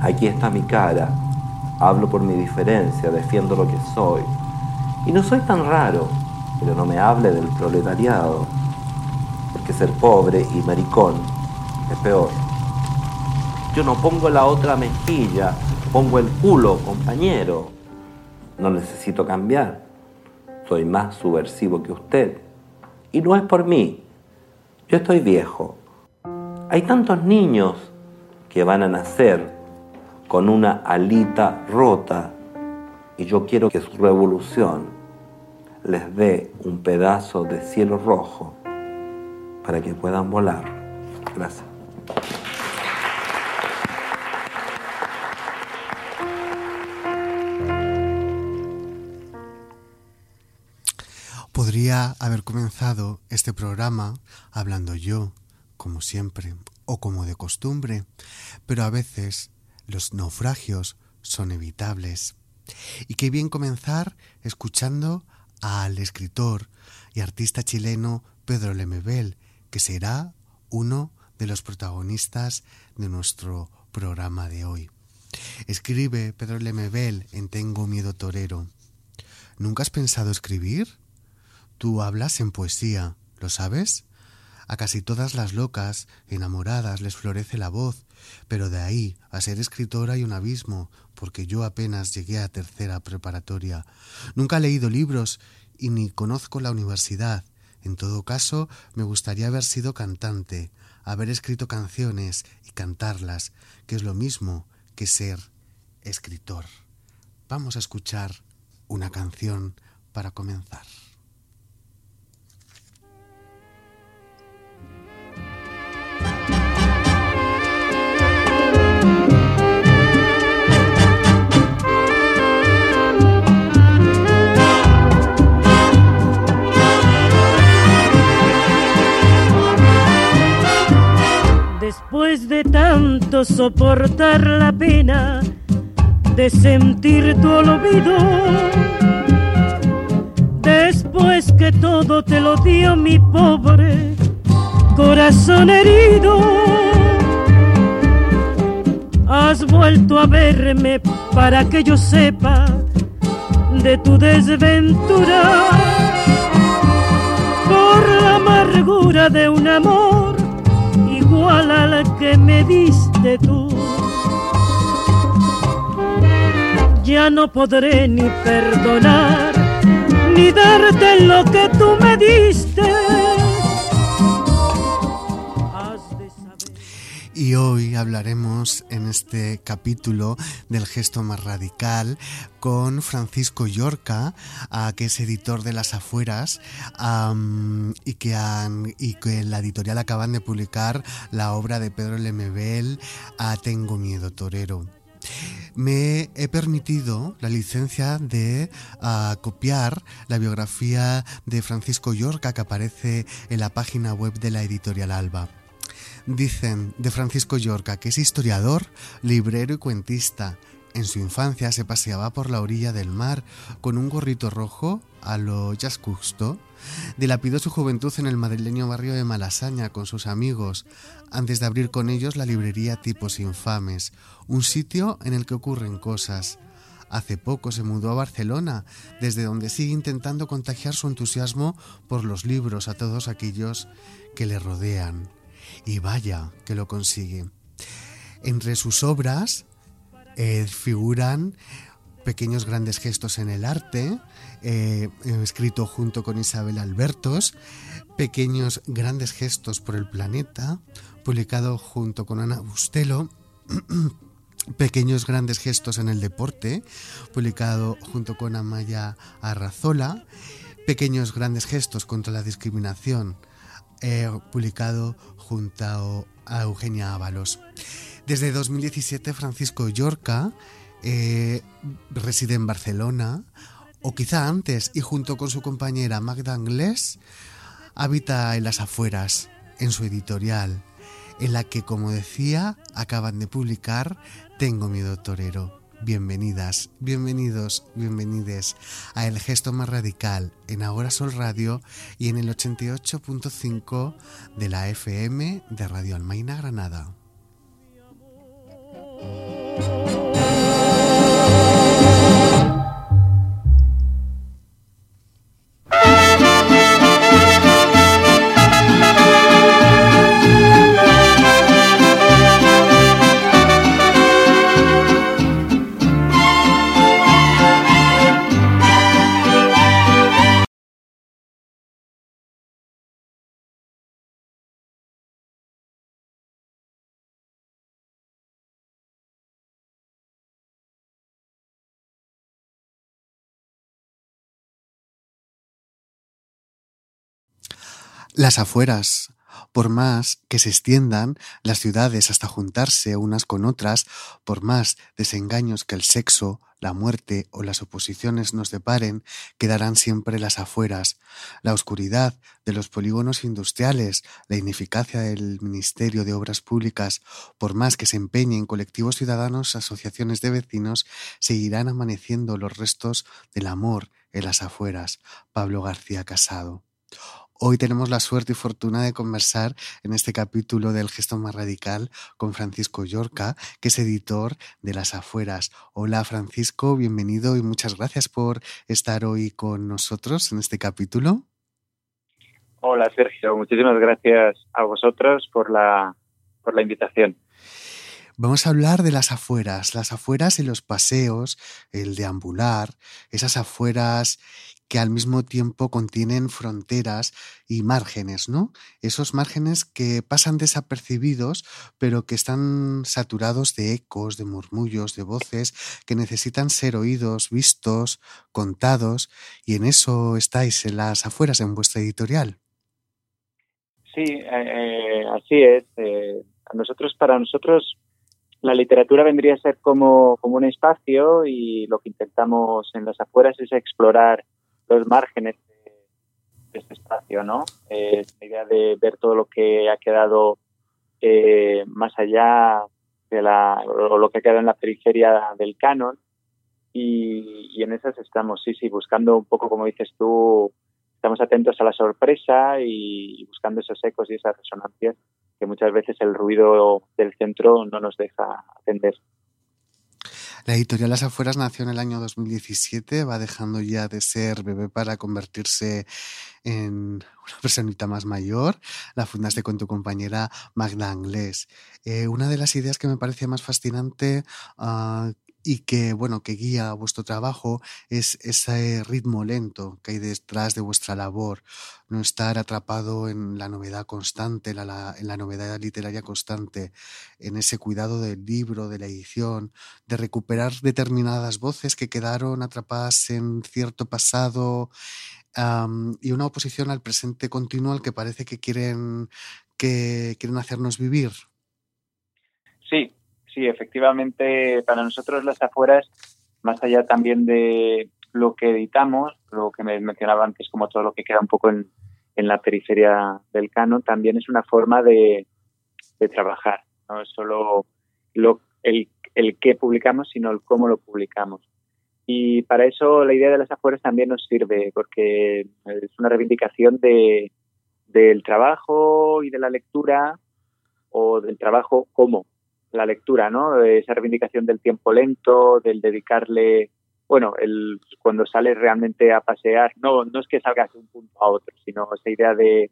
Aquí está mi cara, hablo por mi diferencia, defiendo lo que soy. Y no soy tan raro, pero no me hable del proletariado, porque ser pobre y maricón es peor. Yo no pongo la otra mejilla, pongo el culo, compañero. No necesito cambiar, soy más subversivo que usted. Y no es por mí, yo estoy viejo. Hay tantos niños que van a nacer con una alita rota y yo quiero que su revolución les dé un pedazo de cielo rojo para que puedan volar. Gracias. Podría haber comenzado este programa hablando yo, como siempre, o como de costumbre, pero a veces los naufragios son evitables. Y qué bien comenzar escuchando al escritor y artista chileno Pedro Lemebel, que será uno de los protagonistas de nuestro programa de hoy. Escribe Pedro Lemebel en Tengo miedo torero. ¿Nunca has pensado escribir? Tú hablas en poesía, ¿lo sabes? A casi todas las locas, enamoradas, les florece la voz, pero de ahí a ser escritora hay un abismo, porque yo apenas llegué a tercera preparatoria. Nunca he leído libros y ni conozco la universidad. En todo caso, me gustaría haber sido cantante, haber escrito canciones y cantarlas, que es lo mismo que ser escritor. Vamos a escuchar una canción para comenzar. Después de tanto soportar la pena de sentir tu olvido, después que todo te lo dio mi pobre corazón herido, has vuelto a verme para que yo sepa de tu desventura, por la amargura de un amor igual al que me diste tú. Ya no podré ni perdonar ni darte lo que tú me diste. Y hoy hablaremos en este capítulo del gesto más radical con Francisco Llorca, que es editor de Las Afueras, y que en la editorial acaban de publicar la obra de Pedro Lemebel, Tengo miedo torero. Me he permitido la licencia de copiar la biografía de Francisco Llorca que aparece en la página web de la editorial Alba. Dicen de Francisco Llorca que es historiador, librero y cuentista. En su infancia se paseaba por la orilla del mar con un gorrito rojo a lo Jacques Cousteau. Dilapidó su juventud en el madrileño barrio de Malasaña con sus amigos, antes de abrir con ellos la librería Tipos Infames, un sitio en el que ocurren cosas. Hace poco se mudó a Barcelona, desde donde sigue intentando contagiar su entusiasmo por los libros a todos aquellos que le rodean. Y vaya que lo consigue. Entre sus obras figuran Pequeños grandes gestos en el arte, escrito junto con Isabel Albertos, Pequeños grandes gestos por el planeta, publicado junto con Ana Bustelo, Pequeños grandes gestos en el deporte, publicado junto con Amaya Arrazola, Pequeños grandes gestos contra la discriminación, publicado junto a Eugenia Ábalos. Desde 2017 Francisco Llorca reside en Barcelona, o quizá antes, y junto con su compañera Magda Anglés habita en Las Afueras, en su editorial, en la que, como decía, acaban de publicar Tengo miedo torero. Bienvenidas, bienvenidos, bienvenides a El Gesto Más Radical en Ahora Sol Radio y en el 88.5 de la FM de Radio Almaina Granada. Las afueras, por más que se extiendan las ciudades hasta juntarse unas con otras, por más desengaños que el sexo, la muerte o las oposiciones nos deparen, quedarán siempre las afueras. La oscuridad de los polígonos industriales, la ineficacia del Ministerio de Obras Públicas, por más que se empeñen colectivos ciudadanos, asociaciones de vecinos, seguirán amaneciendo los restos del amor en las afueras. Pablo García Casado. Hoy tenemos la suerte y fortuna de conversar en este capítulo del Gesto Más Radical con Francisco Llorca, que es editor de Las Afueras. Hola Francisco, bienvenido y muchas gracias por estar hoy con nosotros en este capítulo. Hola Sergio, muchísimas gracias a vosotros por la invitación. Vamos a hablar de las afueras y los paseos, el deambular, esas afueras que al mismo tiempo contienen fronteras y márgenes, ¿no? Esos márgenes que pasan desapercibidos, pero que están saturados de ecos, de murmullos, de voces, que necesitan ser oídos, vistos, contados, y en eso estáis en Las Afueras, en vuestra editorial. Sí, así es. Para nosotros, la literatura vendría a ser como un espacio, y lo que intentamos en Las Afueras es explorar los márgenes de este espacio, ¿no? La idea de ver todo lo que ha quedado más allá o lo que ha quedado en la periferia del canon, y en esas estamos, sí, buscando un poco, como dices tú, estamos atentos a la sorpresa y buscando esos ecos y esas resonancias que muchas veces el ruido del centro no nos deja atender. La editorial Las Afueras nació en el año 2017, va dejando ya de ser bebé para convertirse en una personita más mayor. La fundaste con tu compañera Magda Anglés. Una de las ideas que me parece más fascinante y que guía vuestro trabajo es ese ritmo lento que hay detrás de vuestra labor. No estar atrapado en la novedad constante, en la novedad literaria constante, en ese cuidado del libro, de la edición, de recuperar determinadas voces que quedaron atrapadas en cierto pasado, y una oposición al presente continuo al que parece que quieren hacernos vivir. Sí, efectivamente, para nosotros Las Afueras, más allá también de lo que editamos, lo que me mencionaba antes, como todo lo que queda un poco en la periferia del canon, también es una forma de trabajar. No es solo el qué publicamos, sino el cómo lo publicamos. Y para eso la idea de Las Afueras también nos sirve, porque es una reivindicación del trabajo y de la lectura, o del trabajo como la lectura, ¿no? Esa reivindicación del tiempo lento, del dedicarle, cuando sales realmente a pasear, no es que salgas de un punto a otro, sino esa idea de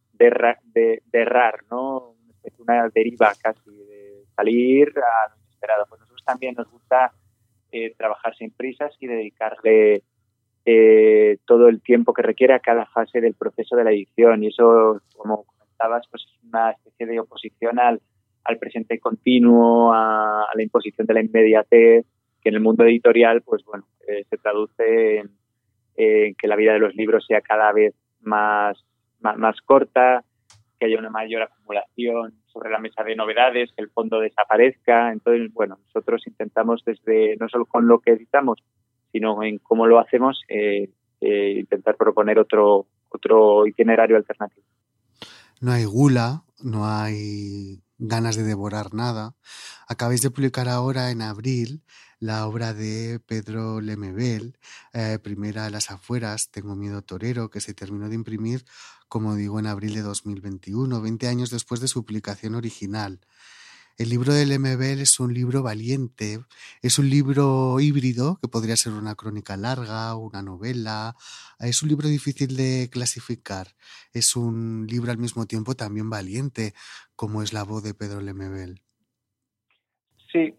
errar, ¿no? Una deriva casi, de salir a lo inesperado. Pues nosotros también nos gusta trabajar sin prisas y dedicarle todo el tiempo que requiere a cada fase del proceso de la edición, y eso, como comentabas, pues es una especie de oposición al presente continuo, a la imposición de la inmediatez, que en el mundo editorial se traduce en que la vida de los libros sea cada vez más corta, que haya una mayor acumulación sobre la mesa de novedades, que el fondo desaparezca. Entonces, nosotros intentamos, desde no solo con lo que editamos, sino en cómo lo hacemos, intentar proponer otro itinerario alternativo. No hay gula, no hay ganas de devorar nada. Acabáis de publicar ahora en abril la obra de Pedro Lemebel, primera Las Afueras, Tengo miedo torero, que se terminó de imprimir, como digo, en abril de 2021, 20 años después de su publicación original. El libro de Lemebel es un libro valiente, es un libro híbrido que podría ser una crónica larga, una novela. Es un libro difícil de clasificar. Es un libro al mismo tiempo también valiente, como es la voz de Pedro Lemebel. Sí,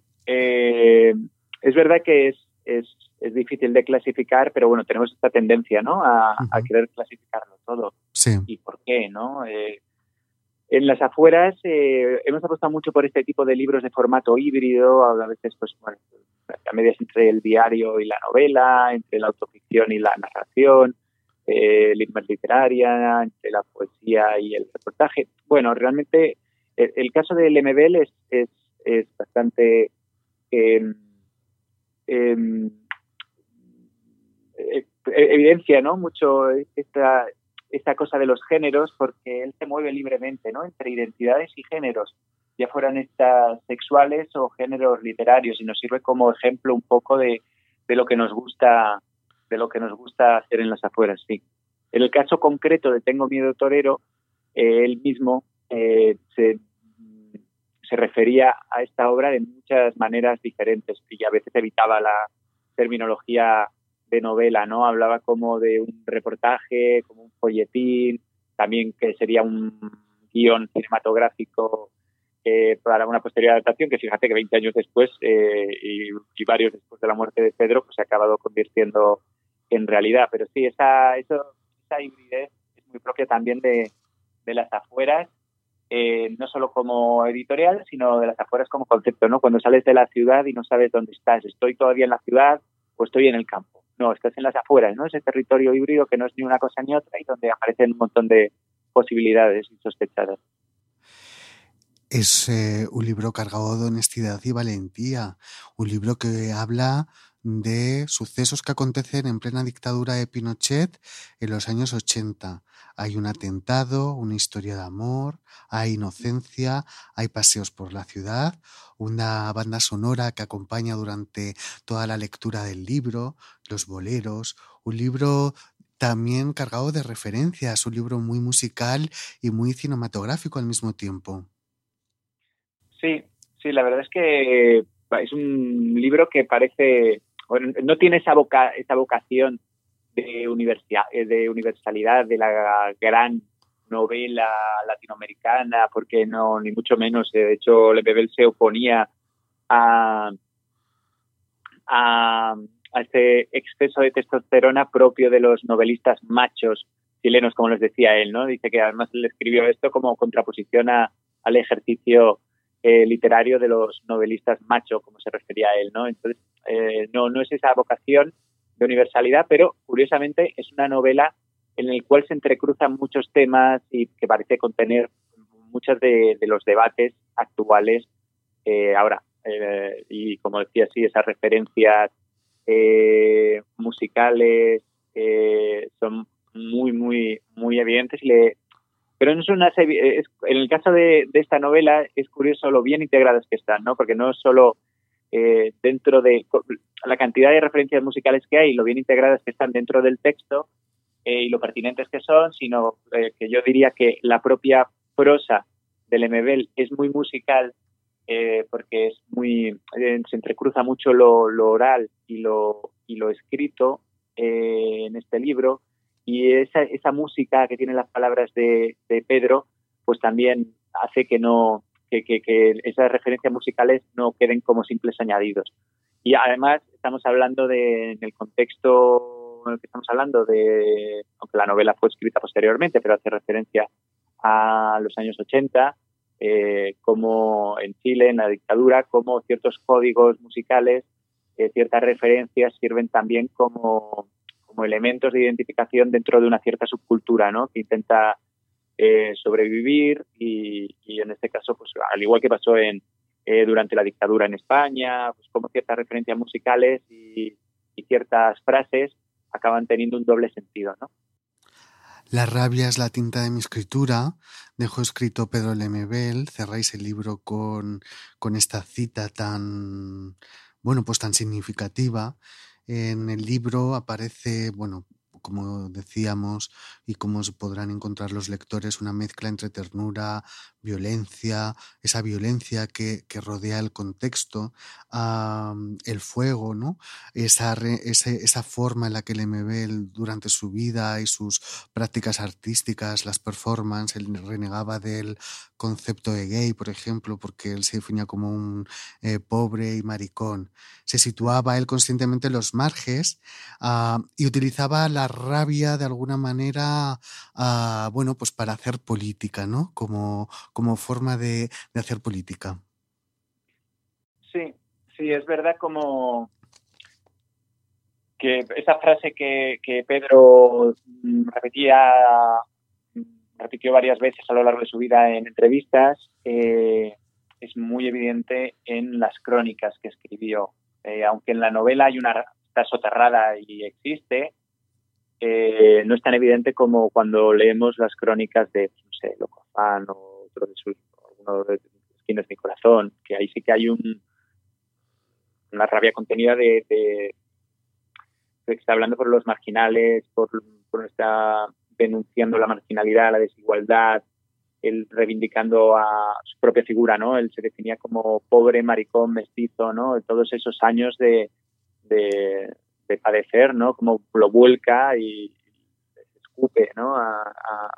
es verdad que es difícil de clasificar, pero tenemos esta tendencia, ¿no? A querer clasificarlo todo. Sí. ¿Y por qué, no? En Las Afueras hemos apostado mucho por este tipo de libros de formato híbrido, a veces a medias entre el diario y la novela, entre la autoficción y la narración, literaria, entre la poesía y el reportaje. Bueno, realmente el caso de Lemebel es bastante evidencia, ¿no?, mucho esta cosa de los géneros, porque él se mueve libremente, ¿no?, entre identidades y géneros, ya fueran estas sexuales o géneros literarios, y nos sirve como ejemplo un poco de lo que nos gusta hacer en las afueras, sí. En el caso concreto de Tengo miedo torero, él mismo se refería a esta obra de muchas maneras diferentes y a veces evitaba la terminología de novela, ¿no? Hablaba como de un reportaje, como un folletín, también que sería un guión cinematográfico para una posterior adaptación, que fíjate que 20 años después y varios después de la muerte de Pedro, pues se ha acabado convirtiendo en realidad. Pero sí, esa hibridez es muy propia también de las afueras, no solo como editorial, sino de las afueras como concepto, ¿no? Cuando sales de la ciudad y no sabes dónde estás, ¿estoy todavía en la ciudad o estoy en el campo? No, estás en las afueras, ¿no? Ese territorio híbrido que no es ni una cosa ni otra y donde aparecen un montón de posibilidades insospechadas. Es un libro cargado de honestidad y valentía, un libro que habla de sucesos que acontecen en plena dictadura de Pinochet en los años 80. Hay un atentado, una historia de amor, hay inocencia, hay paseos por la ciudad, una banda sonora que acompaña durante toda la lectura del libro, los boleros, un libro también cargado de referencias, un libro muy musical y muy cinematográfico al mismo tiempo. Sí, la verdad es que es un libro que parece, bueno, no tiene esa vocación de universalidad de la gran novela latinoamericana, porque no, ni mucho menos. De hecho, Lemebel se oponía a este exceso de testosterona propio de los novelistas machos chilenos, como les decía él, ¿no? Dice que además él escribió esto como contraposición al ejercicio literario de los novelistas macho, como se refería a él, ¿no? Entonces, no es esa vocación de universalidad, pero curiosamente es una novela en la cual se entrecruzan muchos temas y que parece contener muchos de los debates actuales ahora. Y como decía, sí, esas referencias musicales son muy evidentes pero no son en el caso de esta novela es curioso lo bien integradas que están, ¿no? Porque no solo dentro de la cantidad de referencias musicales que hay, lo bien integradas que están dentro del texto y lo pertinentes que son, sino que yo diría que la propia prosa de Lemebel es muy musical porque es se entrecruza mucho lo oral y lo escrito en este libro. Y esa música que tienen las palabras de Pedro, pues también hace que esas referencias musicales no queden como simples añadidos. Y además estamos hablando en el contexto en el que estamos hablando aunque la novela fue escrita posteriormente, pero hace referencia a los años 80, como en Chile, en la dictadura, como ciertos códigos musicales, ciertas referencias sirven también como elementos de identificación dentro de una cierta subcultura, ¿no? Que intenta sobrevivir y en este caso, pues al igual que pasó durante la dictadura en España, pues como ciertas referencias musicales y ciertas frases acaban teniendo un doble sentido, ¿no? La rabia es la tinta de mi escritura, dejó escrito Pedro Lemebel. Cerráis el libro con esta cita tan, bueno, pues tan significativa. En el libro aparece, bueno, como decíamos y como se podrán encontrar los lectores, una mezcla entre ternura, violencia, esa violencia que rodea el contexto, el fuego, ¿no? Esa forma en la que Lemebel durante su vida y sus prácticas artísticas, las performances, él renegaba del concepto de gay, por ejemplo, porque él se definía como un pobre y maricón. Se situaba él conscientemente en los marges y utilizaba la rabia de alguna manera, bueno, pues para hacer política, ¿no? Como forma de hacer política. Sí, es verdad como que esa frase que Pedro repitió varias veces a lo largo de su vida en entrevistas, es muy evidente en las crónicas que escribió. Aunque en la novela está soterrada y existe, no es tan evidente como cuando leemos las crónicas de, no sé, Loco Afán o alguno de Esquinas de mi corazón, que ahí sí que hay una rabia contenida de que está hablando por los marginales, por está denunciando la marginalidad, la desigualdad, él reivindicando a su propia figura, ¿no? Él se definía como pobre, maricón, mestizo, ¿no? Todos esos años de padecer, ¿no? Como lo vuelca y escupe, ¿no? A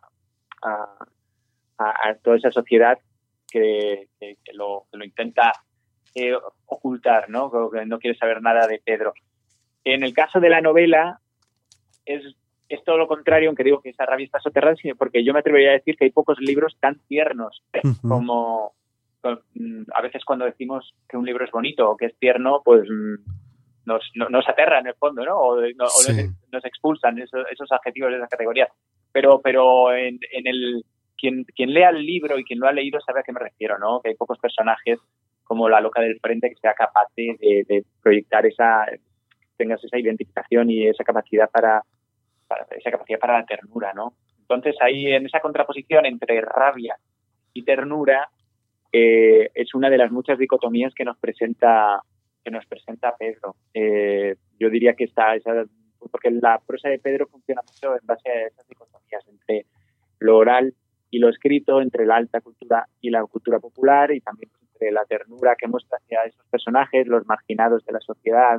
toda esa sociedad que lo intenta ocultar, ¿no? Que no quiere saber nada de Pedro. En el caso de la novela es todo lo contrario, aunque digo que esa rabia está soterrada, sino porque yo me atrevería a decir que hay pocos libros tan tiernos como a veces cuando decimos que un libro es bonito o que es tierno, pues nos aterra en el fondo, ¿no? O nos expulsan esos adjetivos de esa categoría. Pero quien lea el libro y quien lo ha leído sabe a qué me refiero, ¿no? Que hay pocos personajes como la loca del frente que sea capaz de proyectar tengas esa identificación y esa capacidad para la ternura, ¿no? Entonces ahí en esa contraposición entre rabia y ternura es una de las muchas dicotomías que nos presenta Pedro. Yo diría que porque la prosa de Pedro funciona mucho en base a esas dicotomías entre lo oral y lo escrito, entre la alta cultura y la cultura popular, y también entre la ternura que muestra hacia esos personajes, los marginados de la sociedad,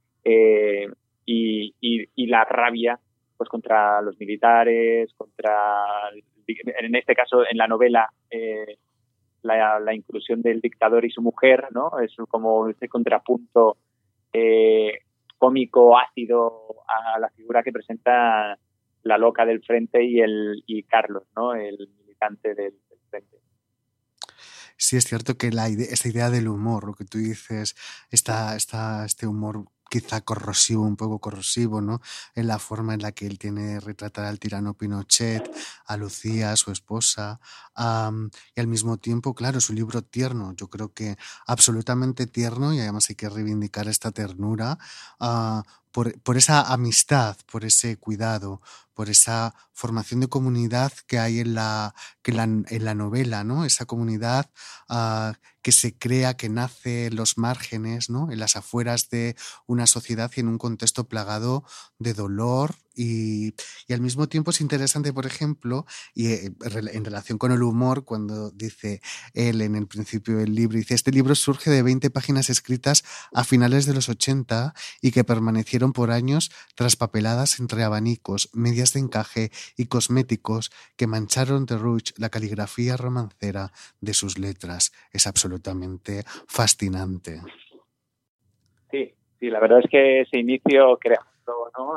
y la rabia pues contra los militares, en este caso en la novela la inclusión del dictador y su mujer, ¿no? Es como ese contrapunto cómico, ácido a la figura que presenta la loca del frente y Carlos, ¿no? El militante del frente. Sí, es cierto que esa idea del humor, lo que tú dices, está este humor quizá un poco corrosivo, ¿no? En la forma en la que él tiene retratar al tirano Pinochet, a Lucía, su esposa, y al mismo tiempo, claro, es un libro tierno, yo creo que absolutamente tierno, y además hay que reivindicar esta ternura por esa amistad, por ese cuidado, por esa formación de comunidad que hay en la novela, ¿no? Esa comunidad que se crea, que nace en los márgenes, ¿no? En las afueras de una sociedad y en un contexto plagado de dolor y al mismo tiempo es interesante, por ejemplo, y en relación con el humor, cuando dice él en el principio del libro, dice: este libro surge de 20 páginas escritas a finales de los 80 y que permanecieron por años traspapeladas entre abanicos, medias de encaje y cosméticos que mancharon de rouge la caligrafía romancera de sus letras. Es absolutamente fascinante. Sí, la verdad es que ese inicio, creándolo, ¿no?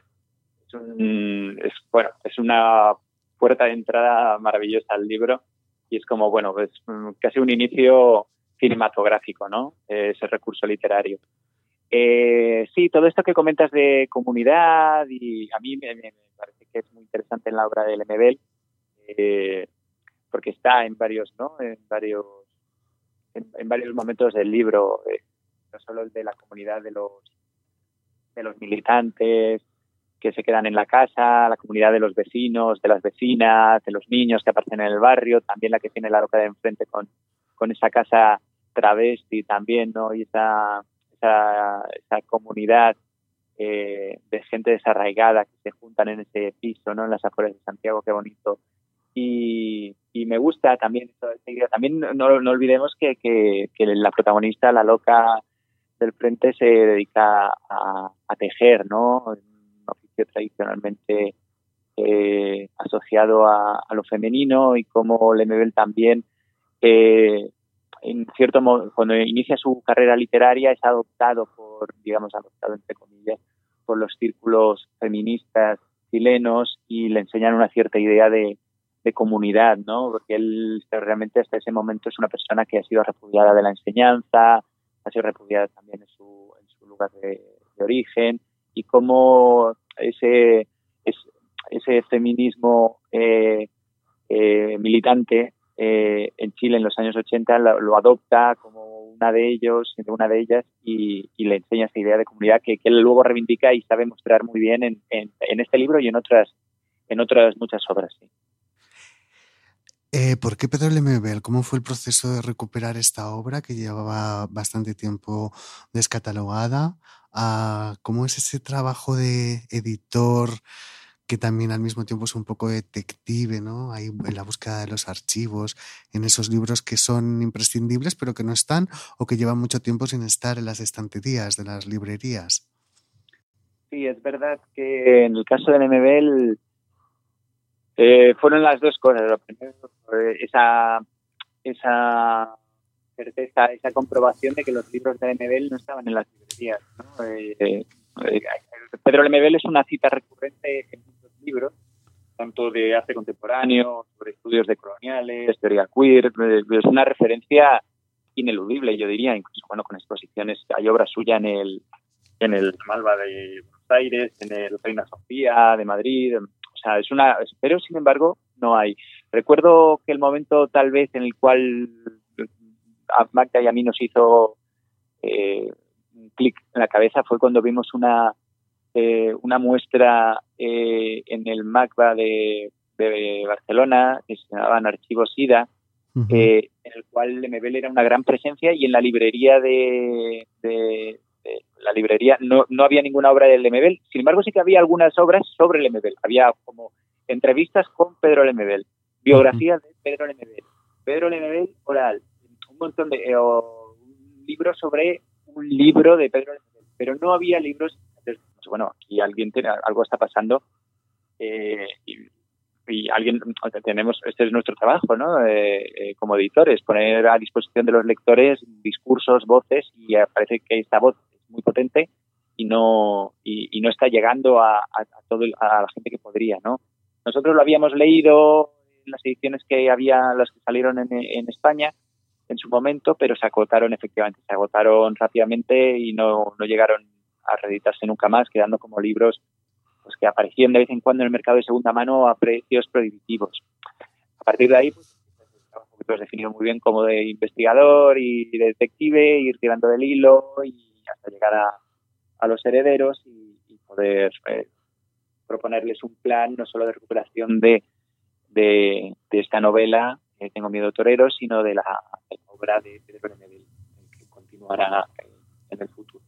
Es una puerta de entrada maravillosa al libro y es como, bueno, es casi un inicio cinematográfico, ¿no? Ese recurso literario. Sí, todo esto que comentas de comunidad, y a mí me parece que es muy interesante en la obra de Lemebel, porque está en varios momentos del libro, no solo el de la comunidad de los militantes que se quedan en la casa, la comunidad de los vecinos, de las vecinas, de los niños que aparecen en el barrio, también la que tiene la loca de enfrente con esa casa travesti también, ¿no? Y esa comunidad de gente desarraigada que se juntan en ese piso, ¿no? En las afueras de Santiago, qué bonito. Y me gusta también esta idea. También no olvidemos que la protagonista, la loca del frente, se dedica a tejer, ¿no? Un oficio tradicionalmente asociado a lo femenino, y como Lemebel también en cierto modo, cuando inicia su carrera literaria, es adoptado entre comillas, por los círculos feministas chilenos, y le enseñan una cierta idea de comunidad, ¿no? Porque él realmente hasta ese momento es una persona que ha sido repudiada de la enseñanza, ha sido repudiada también en su lugar de origen, y cómo ese feminismo militante en Chile en los años 80 lo adopta como una de ellas y le enseña esa idea de comunidad que él luego reivindica y sabe mostrar muy bien en este libro y en otras muchas obras. Sí. ¿Por qué Pedro Lemebel? ¿Cómo fue el proceso de recuperar esta obra que llevaba bastante tiempo descatalogada? ¿Cómo es ese trabajo de editor que también al mismo tiempo es un poco detective, ¿no? Ahí en la búsqueda de los archivos, en esos libros que son imprescindibles pero que no están o que llevan mucho tiempo sin estar en las estanterías de las librerías? Sí, es verdad que en el caso de Lemebel fueron las dos cosas. Lo primero, esa certeza, esa comprobación de que los libros de Lemebel no estaban en las librerías, ¿no? Pedro Lemebel es una cita recurrente en muchos libros, tanto de arte contemporáneo, sobre estudios decoloniales, teoría queer. Es una referencia ineludible, yo diría, incluso con exposiciones. Hay obras suyas en el Malva de Buenos Aires, en el Reina Sofía de Madrid. O sea, pero sin embargo no hay. Recuerdo que el momento tal vez en el cual a Magda y a mí nos hizo un clic en la cabeza fue cuando vimos una muestra en el MACBA de Barcelona que se llamaban Archivos SIDA, en el cual Lemebel era una gran presencia y en la librería de la librería no había ninguna obra de Lemebel. Sin embargo, sí que había algunas obras sobre Lemebel. Había como entrevistas con Pedro Lemebel, biografías de Pedro Lemebel oral, un montón de un libro sobre un libro de Pedro Lemebel, pero no había libros. Entonces, bueno, aquí algo está pasando y alguien tenemos, este es nuestro trabajo, ¿no? Como editores, poner a disposición de los lectores discursos, voces, y parece que esta voz es muy potente y no está llegando a la gente que podría, ¿no? Nosotros lo habíamos leído en las ediciones que había, las que salieron en España en su momento, pero se agotaron rápidamente y no llegaron a reeditarse nunca más, quedando como libros pues que aparecían de vez en cuando en el mercado de segunda mano a precios prohibitivos. A partir de ahí, pues definido muy bien como de investigador y de detective, ir tirando del hilo y hasta llegar a los herederos y poder proponerles un plan no solo de recuperación de esta novela, Tengo miedo torero, sino de la obra de Pedro Lemebel, que continuará en el futuro.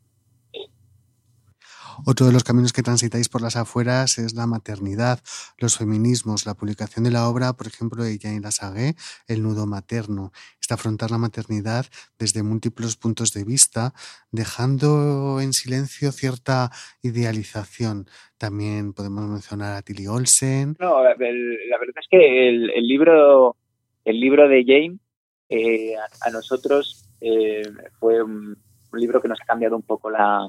Otro de los caminos que transitáis por las afueras es la maternidad, los feminismos, la publicación de la obra, por ejemplo, de Jane Lassague, El nudo materno. Es afrontar la maternidad desde múltiples puntos de vista, dejando en silencio cierta idealización. También podemos mencionar a Tilly Olsen. No, la verdad es que el libro de Jane a nosotros fue un libro que nos ha cambiado un poco la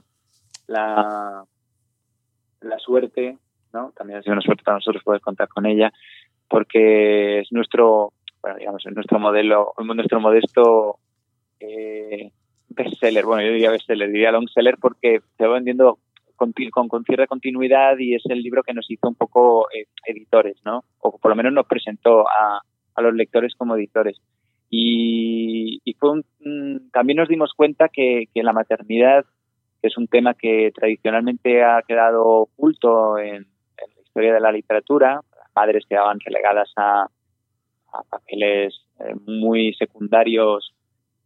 suerte, ¿no? También ha sido una suerte para nosotros poder contar con ella, porque es nuestro modelo, nuestro modesto bestseller. Bueno, yo diría longseller, porque se va vendiendo con cierta continuidad y es el libro que nos hizo un poco editores, ¿no? O por lo menos nos presentó a los lectores como editores. Y fue también nos dimos cuenta que la maternidad, que es un tema que tradicionalmente ha quedado oculto en la historia de la literatura. Las madres quedaban relegadas a papeles muy secundarios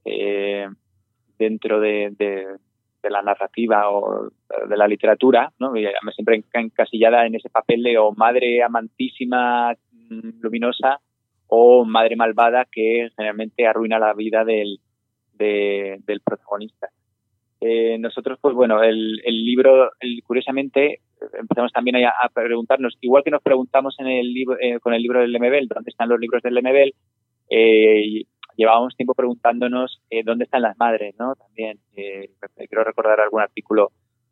dentro de la narrativa o de la literatura, ¿no? Y siempre encasillada en ese papel de o madre amantísima, luminosa, o madre malvada que generalmente arruina la vida del protagonista. Nosotros, pues bueno, el libro, curiosamente, empezamos también a preguntarnos, igual que nos preguntamos en el libro, con el libro del Lemebel, ¿dónde están los libros del Lemebel? Llevábamos tiempo preguntándonos dónde están las madres, ¿no? También quiero recordar algún artículo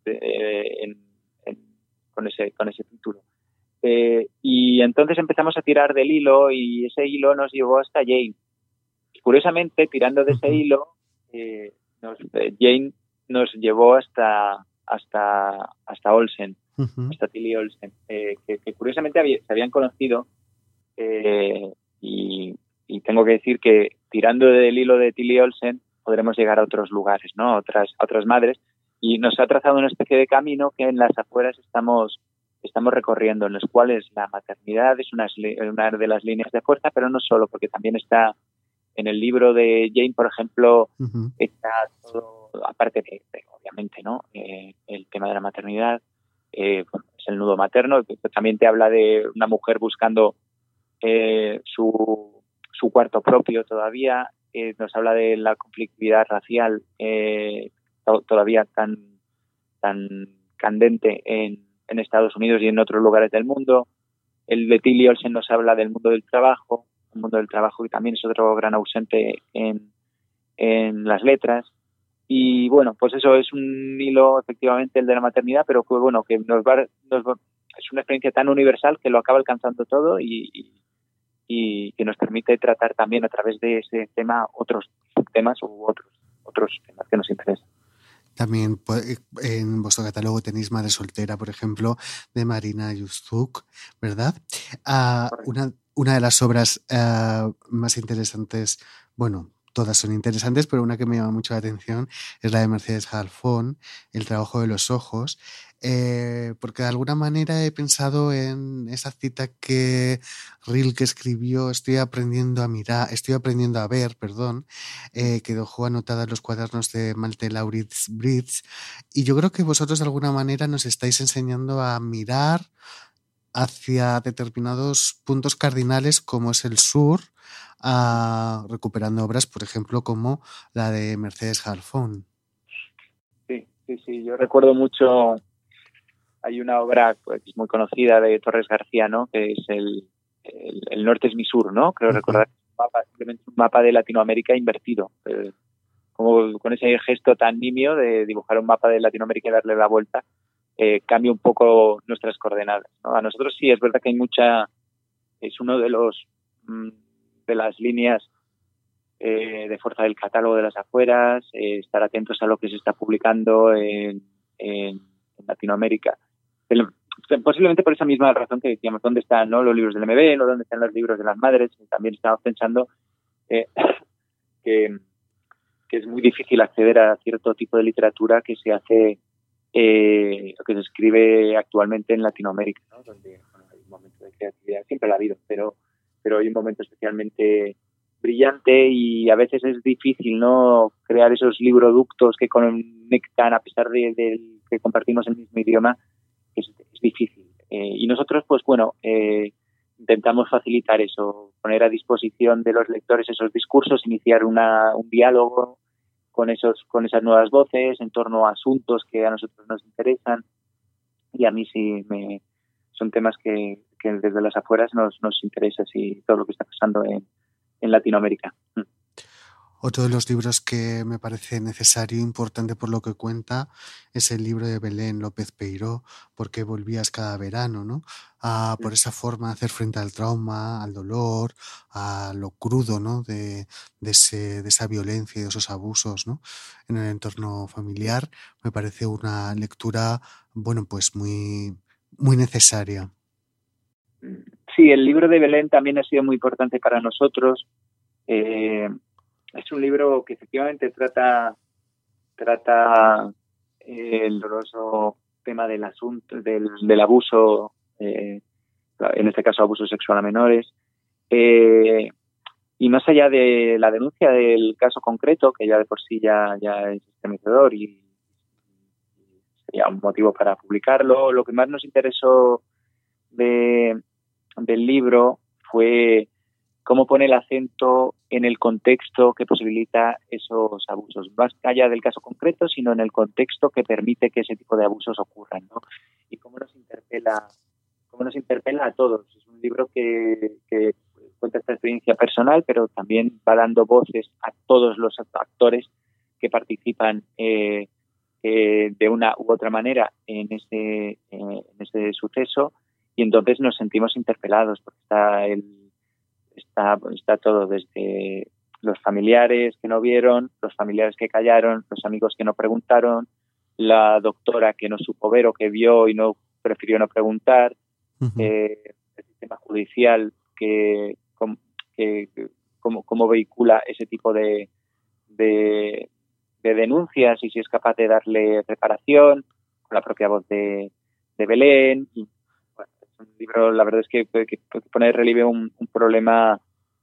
con ese título. Y entonces empezamos a tirar del hilo y ese hilo nos llevó hasta Jane. Y curiosamente, tirando de ese hilo, Jane nos llevó hasta hasta Olsen, Ujú. hasta Tilly Olsen, que curiosamente se habían conocido, y tengo que decir que tirando del hilo de Tilly Olsen podremos llegar a otros lugares, ¿no? A otras madres, y nos ha trazado una especie de camino que en las afueras estamos recorriendo, en los cuales la maternidad es una de las líneas de fuerza, pero no solo, porque también está en el libro de Jane, por ejemplo, Ujú. está todo, aparte de obviamente, ¿no? El tema de la maternidad, bueno, es el nudo materno, que también te habla de una mujer buscando su cuarto propio todavía, nos habla de la conflictividad racial todavía tan candente en Estados Unidos y en otros lugares del mundo. El de Tilly Olsen nos habla del mundo del trabajo, un mundo del trabajo que también es otro gran ausente en las letras. Y bueno, pues eso es un hilo, efectivamente, el de la maternidad, pero que bueno, que es una experiencia tan universal que lo acaba alcanzando todo y que nos permite tratar también a través de ese tema otros temas u otros temas que nos interesan. También en vuestro catálogo tenéis Madre soltera, por ejemplo, de Marina Yuzuk, ¿verdad? Una de las obras más interesantes, bueno, todas son interesantes, pero una que me llama mucho la atención es la de Mercedes Halfon, El trabajo de los ojos, porque de alguna manera he pensado en esa cita que Rilke escribió, estoy aprendiendo a ver, que dejó anotada en los cuadernos de Malte Laurits Brits, y yo creo que vosotros de alguna manera nos estáis enseñando a mirar hacia determinados puntos cardinales como es el sur, recuperando obras, por ejemplo, como la de Mercedes Halfon. Sí, yo recuerdo mucho, hay una obra pues muy conocida de Torres García, ¿no? Que es el norte es mi sur, ¿no? Creo recordar simplemente un mapa de Latinoamérica invertido, como con ese gesto tan nimio de dibujar un mapa de Latinoamérica y darle la vuelta, cambia un poco nuestras coordenadas, ¿no? A nosotros sí, es verdad que es uno de las líneas de fuerza del catálogo de las afueras, estar atentos a lo que se está publicando en Latinoamérica. Posiblemente por esa misma razón que decíamos, ¿dónde están, no, los libros del MB, no dónde están los libros de las madres? También estamos pensando que es muy difícil acceder a cierto tipo de literatura que se hace, que se escribe actualmente en Latinoamérica, ¿no? Donde hay un momento de creatividad, siempre la ha habido, pero hay un momento especialmente brillante y a veces es difícil, ¿no? Crear esos libroductos que conectan, a pesar de que compartimos el mismo idioma, es difícil. Y nosotros, pues bueno, intentamos facilitar eso, poner a disposición de los lectores esos discursos, iniciar un diálogo con esas nuevas voces en torno a asuntos que a nosotros nos interesan, y a mí sí son temas que desde las afueras nos interesa, sí, todo lo que está pasando en Latinoamérica. Otro de los libros que me parece necesario e importante por lo que cuenta es el libro de Belén López Peiró, Porque volvías cada verano, ¿no? Por esa forma de hacer frente al trauma, al dolor, a lo crudo, ¿no? de esa violencia y de esos abusos, ¿no? En el entorno familiar. Me parece una lectura, bueno, pues muy, muy necesaria. Sí, el libro de Belén también ha sido muy importante para nosotros. Es un libro que efectivamente trata el doloroso tema del asunto del abuso, en este caso abuso sexual a menores, y más allá de la denuncia del caso concreto, que ya de por sí ya es estremecedor y sería un motivo para publicarlo, lo que más nos interesó del libro fue cómo pone el acento en el contexto que posibilita esos abusos, más allá del caso concreto, sino en el contexto que permite que ese tipo de abusos ocurran, ¿no? Y cómo nos interpela a todos. Es un libro que cuenta esta experiencia personal, pero también va dando voces a todos los actores que participan de una u otra manera en ese suceso, y entonces nos sentimos interpelados porque está todo, desde los familiares que no vieron, los familiares que callaron, los amigos que no preguntaron, la doctora que no supo ver o que vio y no prefirió no preguntar, el sistema judicial que cómo vehicula ese tipo de denuncias y si es capaz de darle reparación con la propia voz de Belén. Y, bueno, es un libro, la verdad es que pone de relieve un problema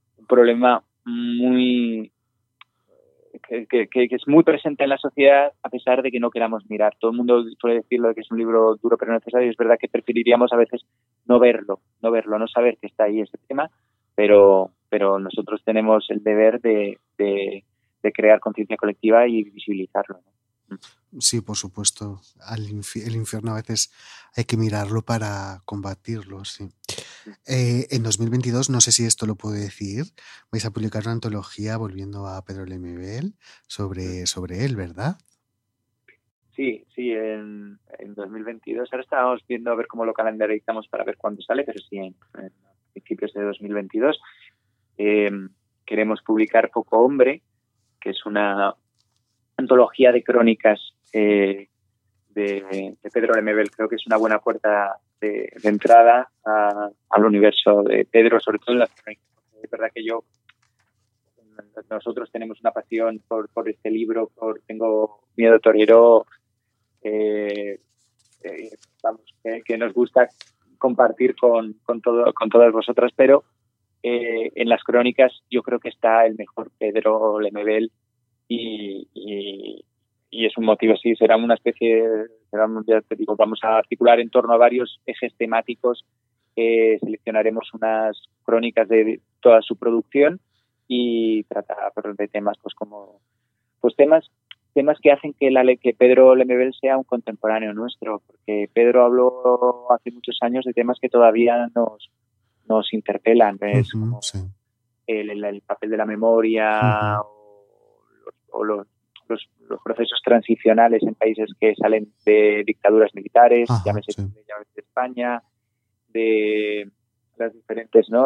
muy que es muy presente en la sociedad, a pesar de que no queramos mirar. Todo el mundo suele decirlo, que es un libro duro pero necesario. Es verdad que preferiríamos a veces no verlo, no saber que está ahí ese tema, pero nosotros tenemos el deber de crear conciencia colectiva y visibilizarlo, ¿no? Sí, por supuesto. El infierno a veces hay que mirarlo para combatirlo, sí. En 2022, no sé si esto lo puedo decir, vais a publicar una antología volviendo a Pedro Lemebel sobre él, ¿verdad? Sí, en 2022. Ahora estábamos viendo a ver cómo lo calendarizamos para ver cuándo sale, pero sí, en principios de 2022. Queremos publicar Poco Hombre, que es una antología de crónicas de Pedro Lemebel. Creo que es una buena puerta de entrada al universo de Pedro, sobre todo en las crónicas. Es verdad que nosotros tenemos una pasión por este libro, Tengo miedo torero, que nos gusta compartir con todas vosotras, pero en las crónicas yo creo que está el mejor Pedro Lemebel y es un motivo, sí, será una especie, ya te digo, vamos a articular en torno a varios ejes temáticos. Seleccionaremos unas crónicas de toda su producción y tratar de temas temas que hacen que Pedro Lemebel sea un contemporáneo nuestro, porque Pedro habló hace muchos años de temas que todavía nos interpelan, ¿ves? Como el papel de la memoria o los procesos transicionales en países que salen de dictaduras militares, llámese España, de las diferentes, ¿no?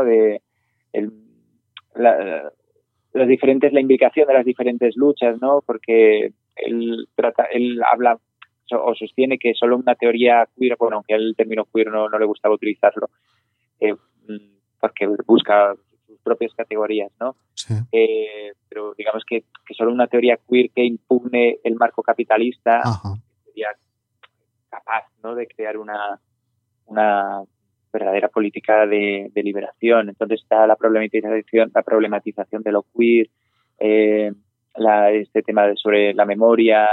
La implicación de las diferentes luchas, ¿no? Porque él habla o sostiene que solo una teoría queer, bueno, aunque el término queer no le gustaba utilizarlo, porque busca sus propias categorías, ¿no? Sí. Pero digamos que solo una teoría queer que impugne el marco capitalista sería capaz, ¿no?, de crear una verdadera política de liberación. Entonces está la problematización de lo queer, este tema sobre la memoria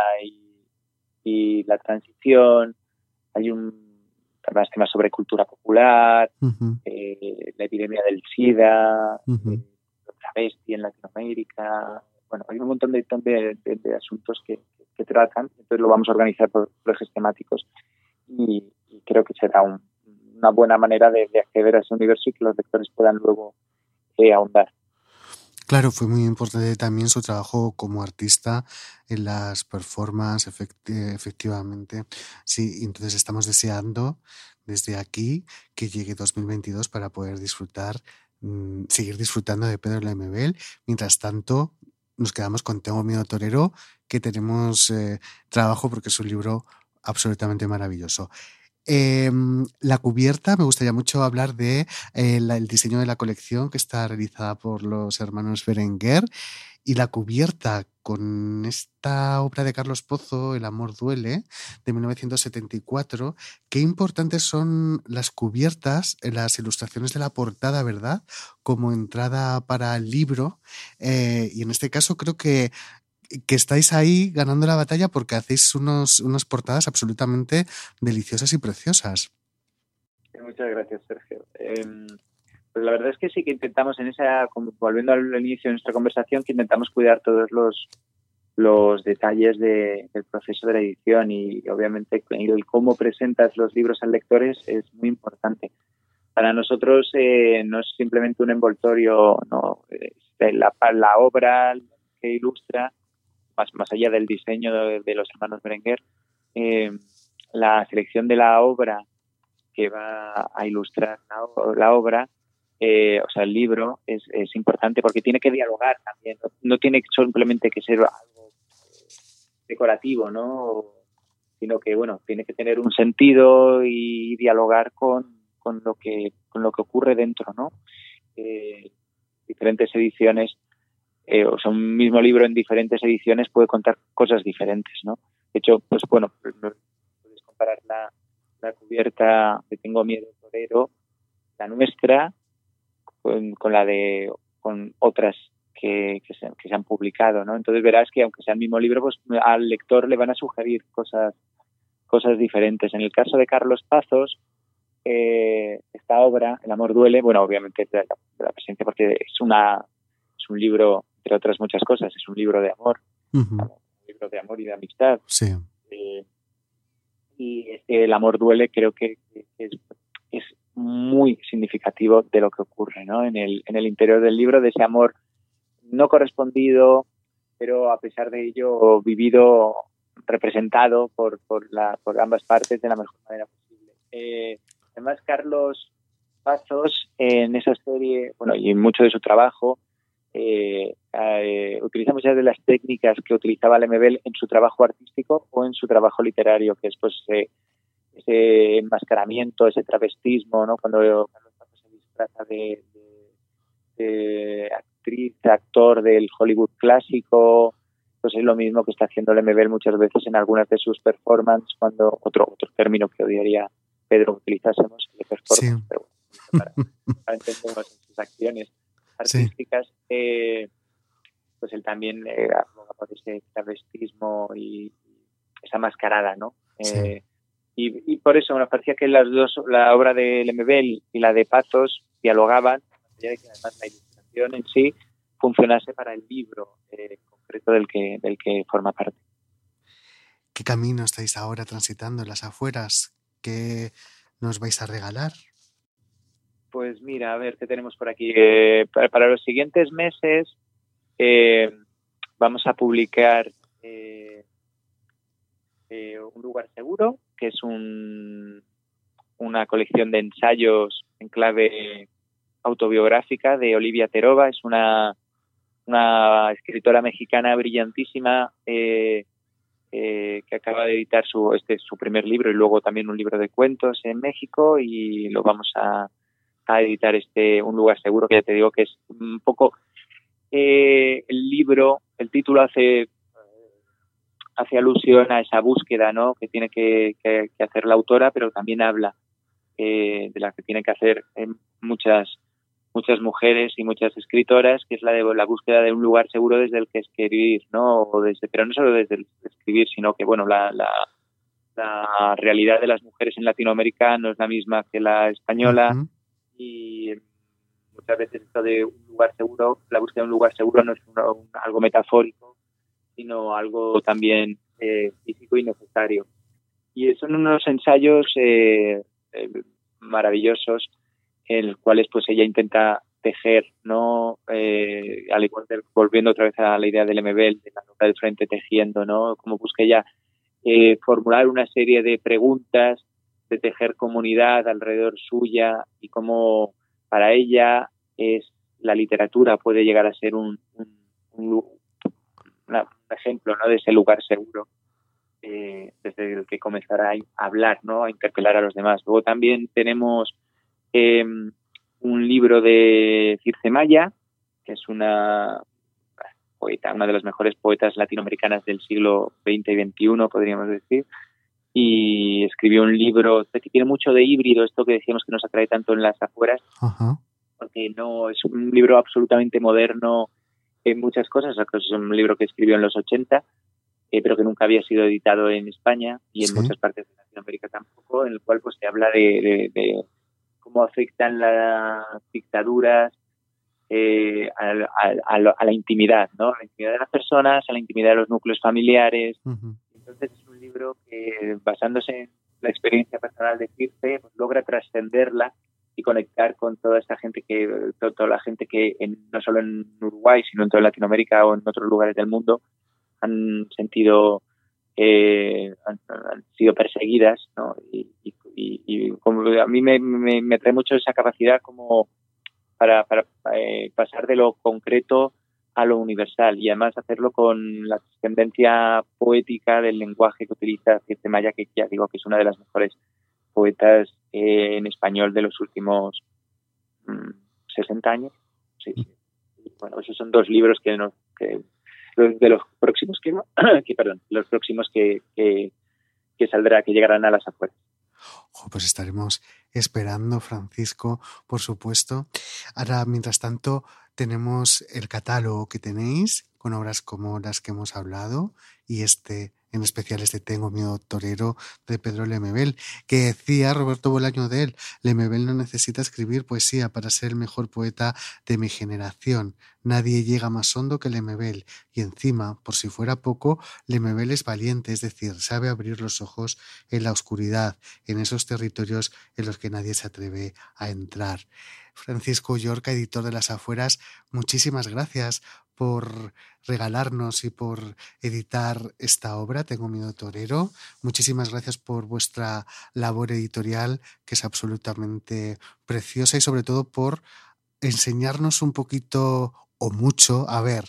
y la transición. Hay además temas sobre cultura popular, la epidemia del SIDA, la travesti en Latinoamérica. Bueno, hay un montón de asuntos que tratan. Entonces lo vamos a organizar por ejes temáticos y creo que será una buena manera de acceder a ese universo y que los lectores puedan luego ahondar. Claro, fue muy importante también su trabajo como artista en las performances, efectivamente. Sí, entonces estamos deseando desde aquí que llegue 2022 para poder seguir disfrutando de Pedro Lemebel. Mientras tanto, nos quedamos con Tengo miedo torero, que tenemos trabajo porque es un libro absolutamente maravilloso. La cubierta, me gustaría mucho hablar de el diseño de la colección que está realizada por los hermanos Berenguer, y la cubierta con esta obra de Carlos Pozo, El amor duele, de 1974. Qué importantes son las cubiertas, las ilustraciones de la portada, ¿verdad?, como entrada para el libro, y en este caso creo que estáis ahí ganando la batalla porque hacéis unas portadas absolutamente deliciosas y preciosas. Muchas gracias, Sergio. Pues la verdad es que sí que intentamos volviendo al inicio de nuestra conversación, que intentamos cuidar todos los detalles del proceso de la edición y obviamente el cómo presentas los libros al lector es muy importante. Para nosotros no es simplemente un envoltorio, no, la obra que ilustra, más allá del diseño de los hermanos Berenguer, la selección de la obra que va a ilustrar la obra, o sea, el libro, es importante porque tiene que dialogar también. No tiene simplemente que ser algo decorativo, ¿no? sino que, bueno, tiene que tener un sentido y dialogar con lo que ocurre dentro, ¿no? Diferentes ediciones, o sea, un mismo libro en diferentes ediciones puede contar cosas diferentes, ¿no? De hecho, pues bueno, puedes comparar la cubierta de Tengo miedo torero, la nuestra, con otras que se han publicado, ¿no? Entonces verás que aunque sea el mismo libro, pues al lector le van a sugerir cosas diferentes. En el caso de Carlos Pazos, esta obra, El amor duele, bueno, obviamente de la presencia, porque es un libro, entre otras muchas cosas, es un libro de amor, un libro de amor y de amistad. Sí. Y El amor duele creo que es muy significativo de lo que ocurre, ¿no? En el interior del libro, de ese amor no correspondido, pero a pesar de ello vivido, representado por ambas partes de la mejor manera posible. Además, Carlos Pazos, en esa serie, bueno, y en mucho de su trabajo, utiliza muchas de las técnicas que utilizaba Lemebel en su trabajo artístico o en su trabajo literario, que es pues ese enmascaramiento, ese travestismo, ¿no? Cuando Carlos Pazos se disfraza de actriz, de actor del Hollywood clásico, pues es lo mismo que está haciendo Lemebel muchas veces en algunas de sus performances, cuando otro término que odiaría Pedro utilizásemos, de performance, sí. Pero bueno, para entendernos en sus acciones artísticas, sí. Pues él también aboga por ese travestismo y esa mascarada, ¿no? Sí. Y por eso me parecía que las dos, la obra de Lemebel y la de Pazos, dialogaban, ya de que además la ilustración en sí funcionase para el libro concreto del que forma parte. ¿Qué camino estáis ahora transitando en las afueras? ¿Qué nos vais a regalar? Pues mira, a ver qué tenemos por aquí. Para los siguientes meses vamos a publicar Un lugar seguro, que es una colección de ensayos en clave autobiográfica de Olivia Terova. Es una escritora mexicana brillantísima que acaba de editar su primer libro y luego también un libro de cuentos en México, y lo vamos a editar Un lugar seguro, que ya te digo que es un poco el libro, el título hace alusión a esa búsqueda, ¿no?, que tiene que hacer la autora, pero también habla de la que tiene que hacer muchas mujeres y muchas escritoras, que es la búsqueda de un lugar seguro desde el que escribir, ¿no? Pero no solo desde el escribir, sino que, bueno, la realidad de las mujeres en Latinoamérica no es la misma que la española. Uh-huh. Y muchas veces esto de un lugar seguro, la búsqueda de un lugar seguro no es algo metafórico, sino algo también físico y necesario. Y son unos ensayos maravillosos, en los cuales pues ella intenta tejer, ¿no? Al igual que volviendo otra vez a la idea del Lemebel, de la nota del frente tejiendo, ¿no? Como busca ella formular una serie de preguntas, de tejer comunidad alrededor suya, y cómo para ella la literatura puede llegar a ser un ejemplo, ¿no?, de ese lugar seguro desde el que comenzará a hablar, ¿no?, a interpelar a los demás. Luego también tenemos un libro de Circe Maya, que es una poeta, una de las mejores poetas latinoamericanas del siglo XX y XXI, podríamos decir, y escribió un libro que tiene mucho de híbrido, esto que decíamos que nos atrae tanto en las afueras, uh-huh, porque no es un libro absolutamente moderno en muchas cosas. Es un libro que escribió en los 80, pero que nunca había sido editado en España y en muchas partes de Latinoamérica tampoco, en el cual pues se habla de cómo afectan las dictaduras a la intimidad, ¿no? A la intimidad de las personas, a la intimidad de los núcleos familiares. Uh-huh. Entonces es un libro que, basándose en la experiencia personal de Circe, pues logra trascenderla y conectar con toda esta gente toda la gente que no solo en Uruguay, sino en toda Latinoamérica o en otros lugares del mundo han sido perseguidas, ¿no? Y como a mí me atrae mucho esa capacidad como para pasar de lo concreto a lo universal, y además hacerlo con la trascendencia poética del lenguaje que utiliza Circe Maya, que ya digo que es una de las mejores poetas en español de los últimos 60 años. Sí. Bueno, esos son 2 libros que de los próximos los próximos que llegarán a las afueras. Pues estaremos esperando, Francisco, por supuesto. Ahora, mientras tanto, tenemos el catálogo que tenéis con obras como las que hemos hablado y en especial Tengo miedo torero de Pedro Lemebel, que decía Roberto Bolaño de él: Lemebel no necesita escribir poesía para ser el mejor poeta de mi generación. Nadie llega más hondo que Lemebel, y encima, por si fuera poco, Lemebel es valiente, es decir, sabe abrir los ojos en la oscuridad, en esos territorios en los que nadie se atreve a entrar. Francisco Llorca, editor de Las Afueras, muchísimas gracias por regalarnos y por editar esta obra, Tengo miedo torero. Muchísimas gracias por vuestra labor editorial, que es absolutamente preciosa, y sobre todo por enseñarnos un poquito o mucho a ver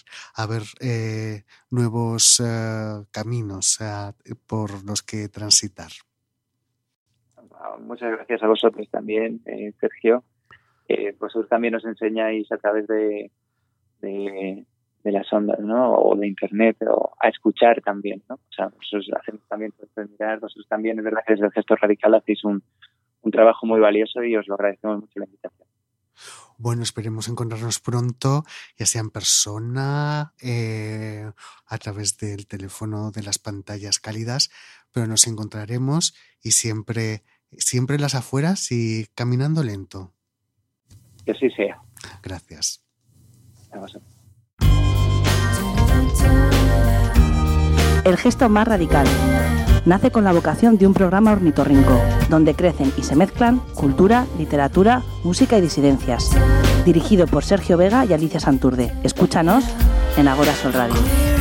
nuevos caminos por los que transitar. Muchas gracias a vosotros también, Sergio. Vosotros también nos enseñáis a través de las ondas, ¿no? O de internet, o a escuchar también, ¿no? O sea, vosotros hacemos también por mirar, vosotros también, es verdad que desde el Gesto Radical hacéis un trabajo muy valioso, y os lo agradecemos mucho la invitación. Bueno, esperemos encontrarnos pronto, ya sea en persona, a través del teléfono, de las pantallas cálidas, pero nos encontraremos, y siempre en las afueras y caminando lento. Que así sea. Gracias. El Gesto Más Radical nace con la vocación de un programa ornitorrinco, donde crecen y se mezclan cultura, literatura, música y disidencias. Dirigido por Sergio Vega y Alicia Santurde. Escúchanos en Agora Sol Radio.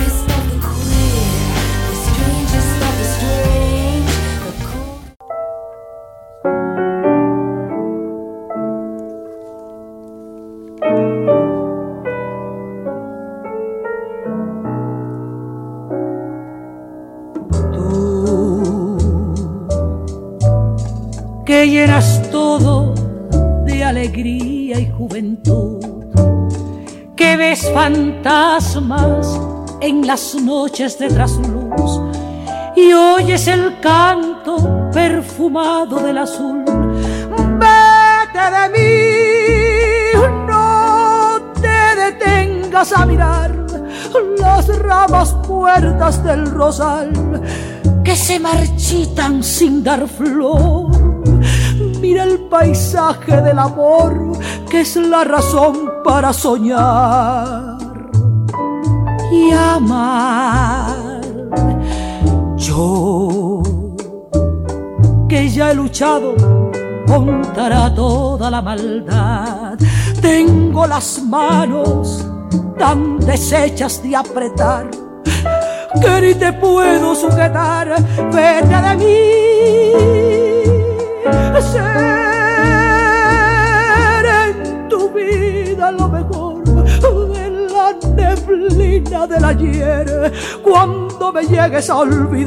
Que llenas todo de alegría y juventud, que ves fantasmas en las noches de trasluz y oyes el canto perfumado del azul. Vete de mí, no te detengas a mirar las ramas muertas del rosal que se marchitan sin dar flor. Mira el paisaje del amor, que es la razón para soñar y amar. Yo, que ya he luchado contra toda la maldad, tengo las manos tan deshechas de apretar que ni te puedo sujetar. Vete de mí. Ser en tu vida lo mejor de la neblina del ayer, cuando me llegues a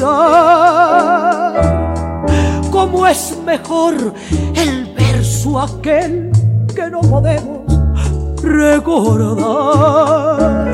olvidar. Cómo es mejor el verso aquel que no podemos recordar.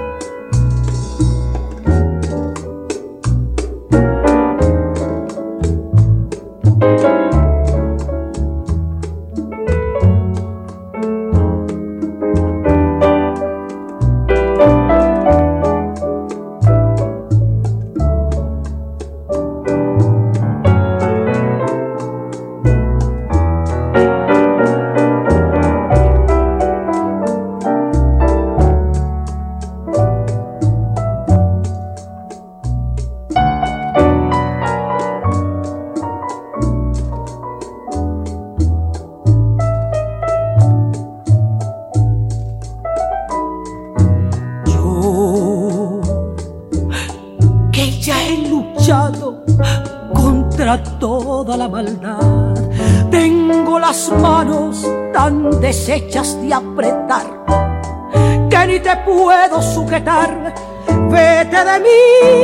La maldad, tengo las manos tan deshechas de apretar que ni te puedo sujetar. Vete de mí,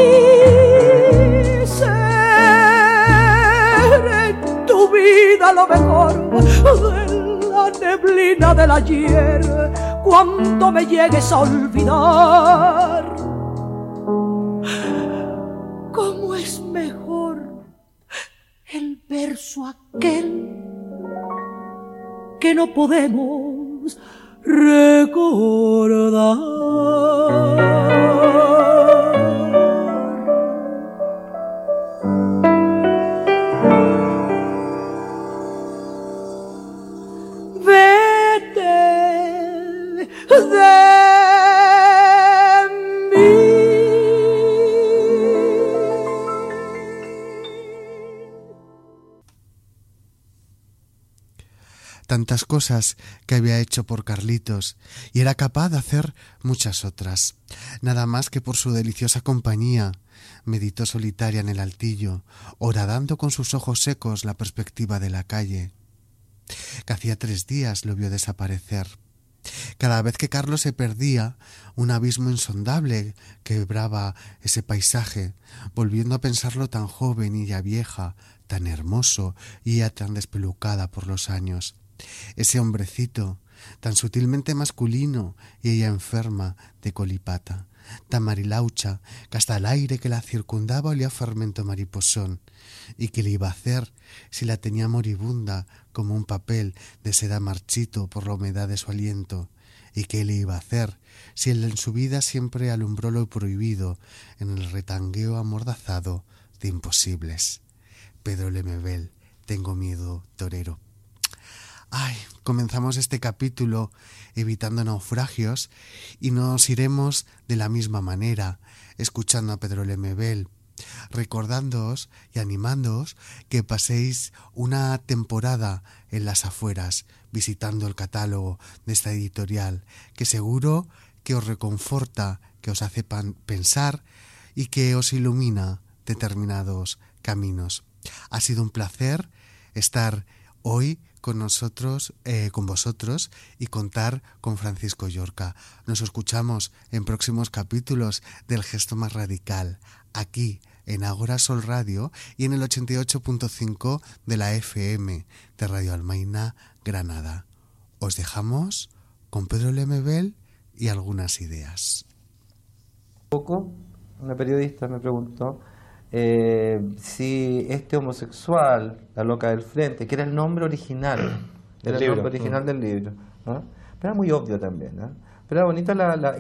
seré en tu vida lo mejor de la neblina del ayer. Cuando me llegues a olvidar, ¿cómo es mejor el verso aquel que no podemos recordar? Tantas cosas que había hecho por Carlitos y era capaz de hacer muchas otras. Nada más que por su deliciosa compañía. Meditó solitaria en el altillo, horadando con sus ojos secos la perspectiva de la calle. Que hacía 3 días lo vio desaparecer. Cada vez que Carlos se perdía, un abismo insondable quebraba ese paisaje, volviendo a pensarlo tan joven y ya vieja, tan hermoso y ya tan despelucada por los años. Ese hombrecito, tan sutilmente masculino y ella enferma de colipata, tan marilaucha que hasta el aire que la circundaba olía a fermento mariposón. ¿Y qué le iba a hacer si la tenía moribunda como un papel de seda marchito por la humedad de su aliento? ¿Y qué le iba a hacer si él en su vida siempre alumbró lo prohibido en el retangueo amordazado de imposibles? Pedro Lemebel, tengo miedo, torero. Ay, comenzamos este capítulo evitando naufragios y nos iremos de la misma manera, escuchando a Pedro Lemebel, recordándoos y animándoos que paséis una temporada en las afueras, visitando el catálogo de esta editorial, que seguro que os reconforta, que os hace pensar y que os ilumina determinados caminos. Ha sido un placer estar hoy con nosotros, con vosotros y contar con Francisco Llorca. Nos escuchamos en próximos capítulos del Gesto Más Radical, aquí en Agora Sol Radio y en el 88.5 de la FM de Radio Almaina, Granada. Os dejamos con Pedro Lemebel y algunas ideas. Una periodista me preguntó si este homosexual, la loca del frente, que era el nombre original, era el nombre original del libro, ¿no? Pero era muy obvio también, ¿no? Pero era bonita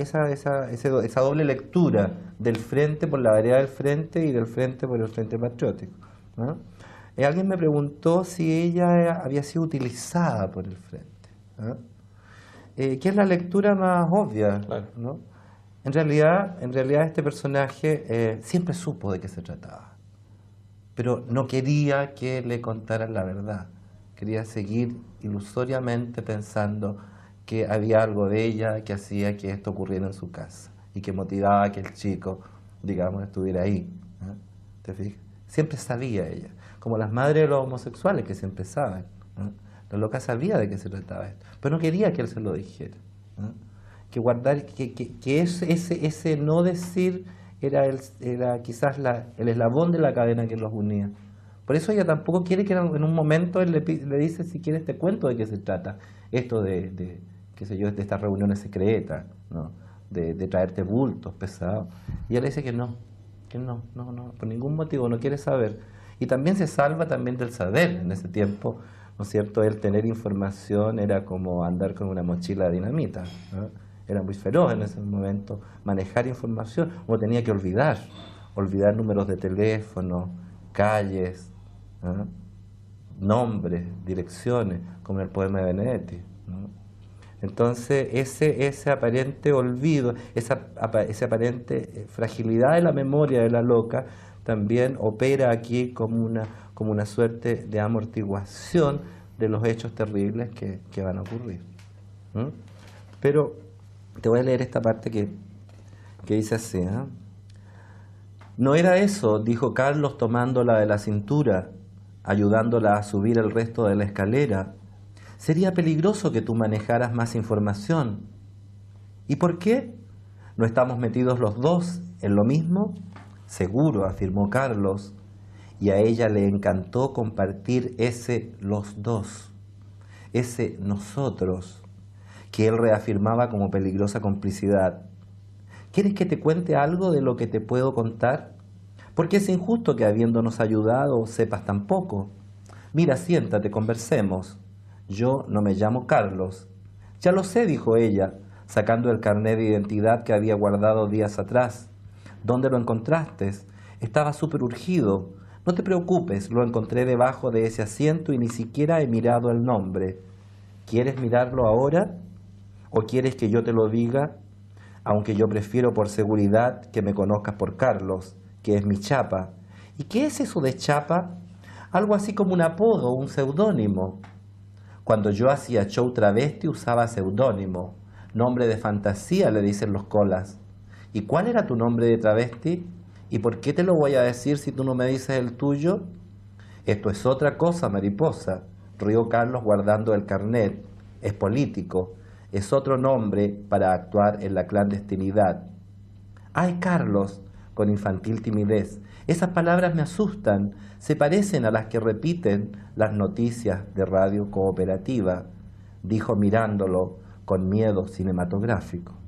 esa doble lectura del frente por la vereda del frente y del frente por el frente patriótico, ¿no? Alguien me preguntó si ella había sido utilizada por el frente, ¿no? Que es la lectura más obvia, ¿no? En realidad este personaje siempre supo de qué se trataba, pero no quería que le contaran la verdad. Quería seguir ilusoriamente pensando que había algo de ella que hacía que esto ocurriera en su casa y que motivaba a que el chico, digamos, estuviera ahí, ¿eh? ¿Te fijas? Siempre sabía ella, como las madres de los homosexuales que siempre saben, ¿eh? La loca sabía de qué se trataba esto, pero no quería que él se lo dijera, ¿eh? Que guardar, que ese no decir era quizás el eslabón de la cadena que los unía. Por eso ella tampoco quiere que en un momento él le dice, si quieres te cuento de qué se trata, esto de qué sé yo, de estas reuniones secretas, ¿no? De traerte bultos pesados. Y él le dice que no, por ningún motivo, no quiere saber. Y también se salva también del saber en ese tiempo, ¿no es cierto? El tener información era como andar con una mochila de dinamita, ¿no? Era muy feroz en ese momento manejar información. Uno tenía que olvidar números de teléfono, calles, ¿eh? Nombres, direcciones, como en el poema de Benedetti, ¿no? Entonces ese aparente olvido, esa aparente fragilidad de la memoria de la loca también opera aquí como una suerte de amortiguación de los hechos terribles que van a ocurrir, ¿eh? Pero te voy a leer esta parte que dice así, ¿eh? No era eso, dijo Carlos tomándola de la cintura, ayudándola a subir el resto de la escalera. Sería peligroso que tú manejaras más información. ¿Y por qué? ¿No estamos metidos los dos en lo mismo? Seguro, afirmó Carlos, y a ella le encantó compartir ese los dos, ese nosotros, que él reafirmaba como peligrosa complicidad. ¿Quieres que te cuente algo de lo que te puedo contar? Porque es injusto que habiéndonos ayudado sepas tan poco. Mira, siéntate, conversemos. Yo no me llamo Carlos. Ya lo sé, dijo ella, sacando el carnet de identidad que había guardado días atrás. ¿Dónde lo encontraste? Estaba súper urgido. No te preocupes, lo encontré debajo de ese asiento y ni siquiera he mirado el nombre. ¿Quieres mirarlo ahora? ¿O quieres que yo te lo diga? Aunque yo prefiero por seguridad que me conozcas por Carlos, que es mi chapa. ¿Y qué es eso de chapa? Algo así como un apodo, un seudónimo. Cuando yo hacía show travesti usaba seudónimo. Nombre de fantasía, le dicen los colas. ¿Y cuál era tu nombre de travesti? ¿Y por qué te lo voy a decir si tú no me dices el tuyo? Esto es otra cosa, mariposa, rió Carlos guardando el carnet. Es político. Es otro nombre para actuar en la clandestinidad. ¡Ay, Carlos! Con infantil timidez. Esas palabras me asustan. Se parecen a las que repiten las noticias de Radio Cooperativa, dijo mirándolo con miedo cinematográfico.